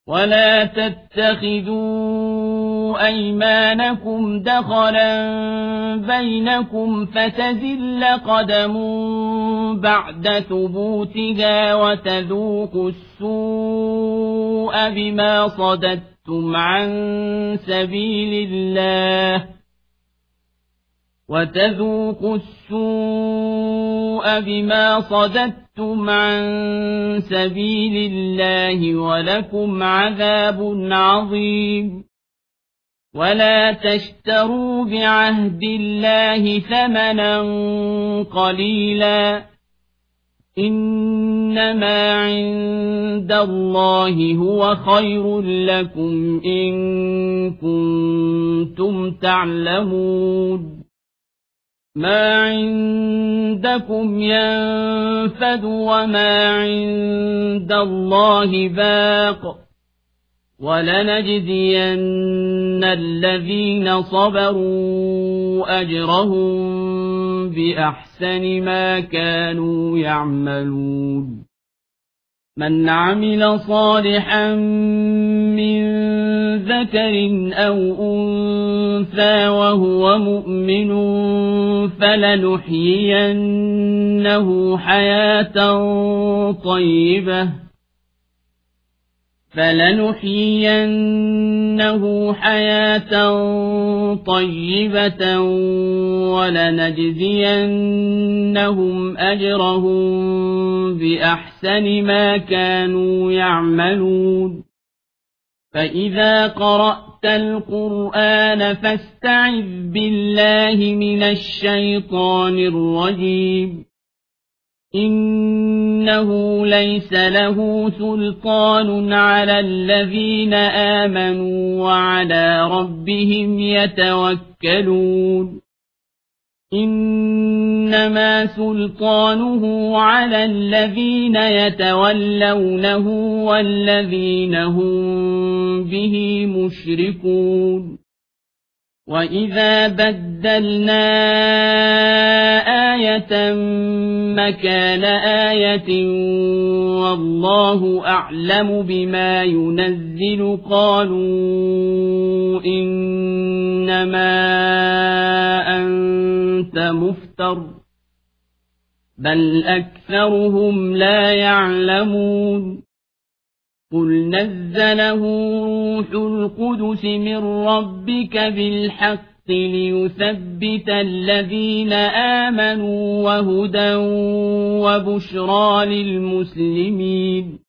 ولا تتخذوا أيمانكم دخلا بينكم فتزل قدم بعد ثبوتها وتذوقوا السوء بما صددتم عن سبيل الله ولكم عذاب عظيم. ولا تشتروا بعهد الله ثمنا قليلا إنما عند الله هو خير لكم إن كنتم تعلمون. ما عندكم ينفد وما عند الله باق ولنجزين الذين صبروا أجرهم بأحسن ما كانوا يعملون. من عمل صالحا من ذكر أو أنثى وهو مؤمن فلنحيينه حياة طيبة ولنجزينهم أجرهم بأحسن ما كانوا يعملون. فإذا قرأت القرآن فاستعذ بالله من الشيطان الرجيم. إنه ليس له سلطان على الذين آمنوا وعلى ربهم يتوكلون. إنما سلطانه على الذين يتولونه والذين هم به مشركون. وإذا بدلنا آية مكان آية والله أعلم بما ينزل قالوا إنما أنت مفتر بل أكثرهم لا يعلمون. قل نزله روح القدس من ربك بالحق ليثبت الذين آمنوا وهدى وبشرى للمسلمين.